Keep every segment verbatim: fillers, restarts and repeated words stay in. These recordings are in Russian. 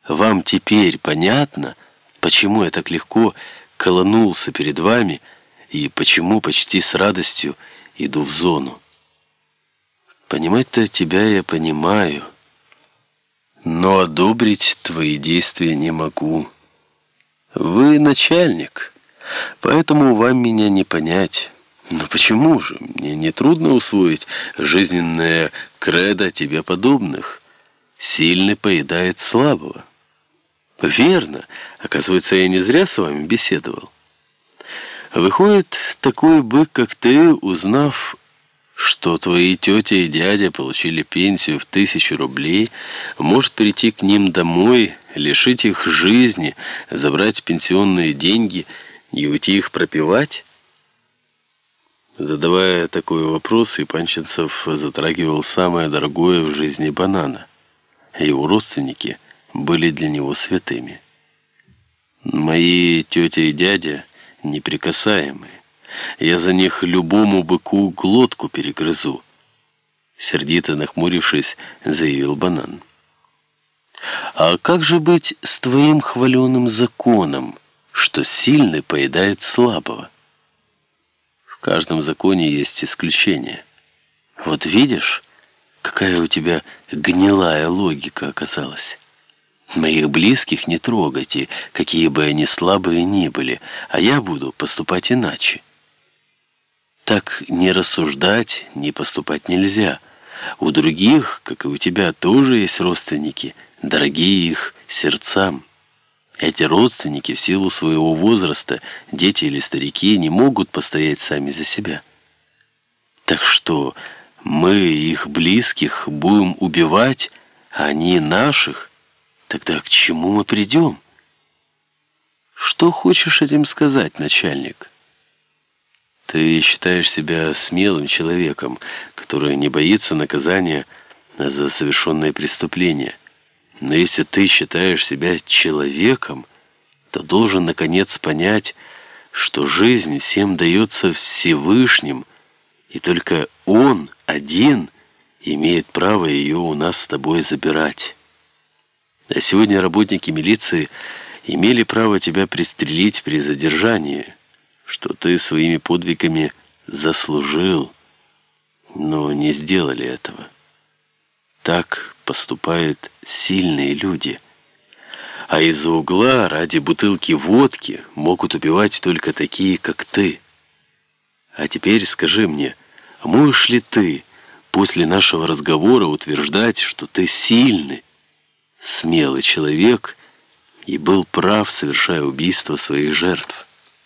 Вам теперь понятно, почему я так легко колонулся перед вами и почему почти с радостью иду в зону? Понимать-то тебя я понимаю, но одобрить твои действия не могу. Вы начальник, поэтому вам меня не понять. Но почему же? Мне нетрудно усвоить жизненное кредо тебе подобных. Сильный поедает слабого. Верно. Оказывается, я не зря с вами беседовал. Выходит, такой бык, как ты, узнав, что твои тетя и дядя получили пенсию в тысячу рублей, может прийти к ним домой, лишить их жизни, забрать пенсионные деньги и уйти их пропивать? Задавая такой вопрос, Ипанченцев затрагивал самое дорогое в жизни банана. Его родственники были для него святыми. Мои тетя и дядя неприкасаемые. Я за них любому быку глотку перегрызу, сердито нахмурившись, заявил банан. А как же быть с твоим хваленым законом, что сильный поедает слабого? В каждом законе есть исключение. Вот видишь, какая у тебя гнилая логика оказалась. Моих близких не трогайте, какие бы они слабые ни были, а я буду поступать иначе. Так не рассуждать, не поступать нельзя. У других, как и у тебя, тоже есть родственники, дорогие их сердцам. Эти родственники в силу своего возраста, дети или старики, не могут постоять сами за себя. Так что мы их близких будем убивать, а они наших? Тогда к чему мы придем? Что хочешь этим сказать, начальник? Ты считаешь себя смелым человеком, который не боится наказания за совершенное преступление. Но если ты считаешь себя человеком, то должен наконец понять, что жизнь всем дается Всевышним, и только Он один имеет право ее у нас с тобой забирать. А сегодня работники милиции имели право тебя пристрелить при задержании, что ты своими подвигами заслужил, но не сделали этого. Так поступают сильные люди. А из-за угла ради бутылки водки могут убивать только такие, как ты. А теперь скажи мне, можешь ли ты после нашего разговора утверждать, что ты сильный, смелый человек и был прав, совершая убийство своих жертв?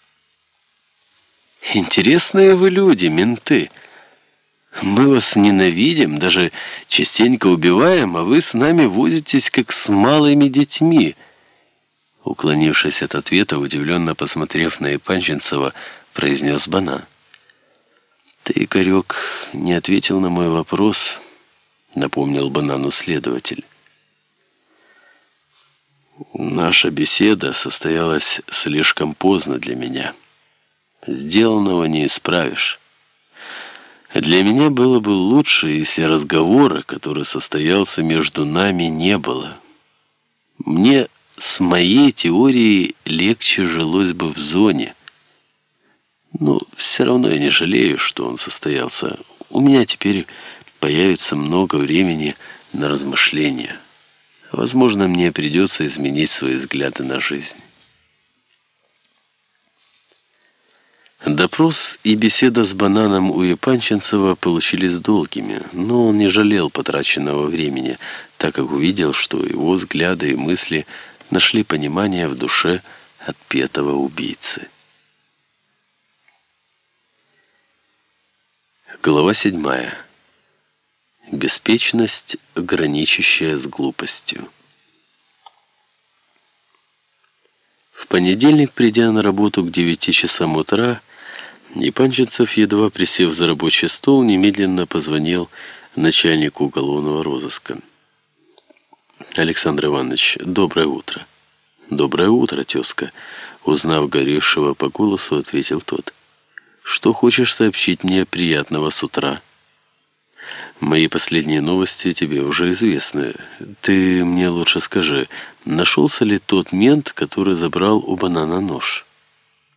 Интересные вы люди, менты. Мы вас ненавидим, даже частенько убиваем, а вы с нами возитесь, как с малыми детьми. Уклонившись от ответа, удивленно посмотрев на Ипанченцева, произнес банан. Ты, Игорек, не ответил на мой вопрос, напомнил банану следователь. Наша беседа состоялась слишком поздно для меня. Сделанного не исправишь. Для меня было бы лучше, если разговора, который состоялся между нами, не было. Мне с моей теорией легче жилось бы в зоне. Но все равно я не жалею, что он состоялся. У меня теперь появится много времени на размышления. Возможно, мне придется изменить свои взгляды на жизнь. Допрос и беседа с бананом у Ипанченцева получились долгими, но он не жалел потраченного времени, так как увидел, что его взгляды и мысли нашли понимание в душе отпетого убийцы. Глава седьмая. Беспечность, граничащая с глупостью. В понедельник, придя на работу к девяти часам утра, Ипанченцев, едва присев за рабочий стол, немедленно позвонил начальнику уголовного розыска. «Александр Иванович, доброе утро». «Доброе утро, тезка», — узнав горевшего по голосу, ответил тот. «Что хочешь сообщить мне приятного с утра?» Мои последние новости тебе уже известны. Ты мне лучше скажи, нашелся ли тот мент, который забрал у Банана нож?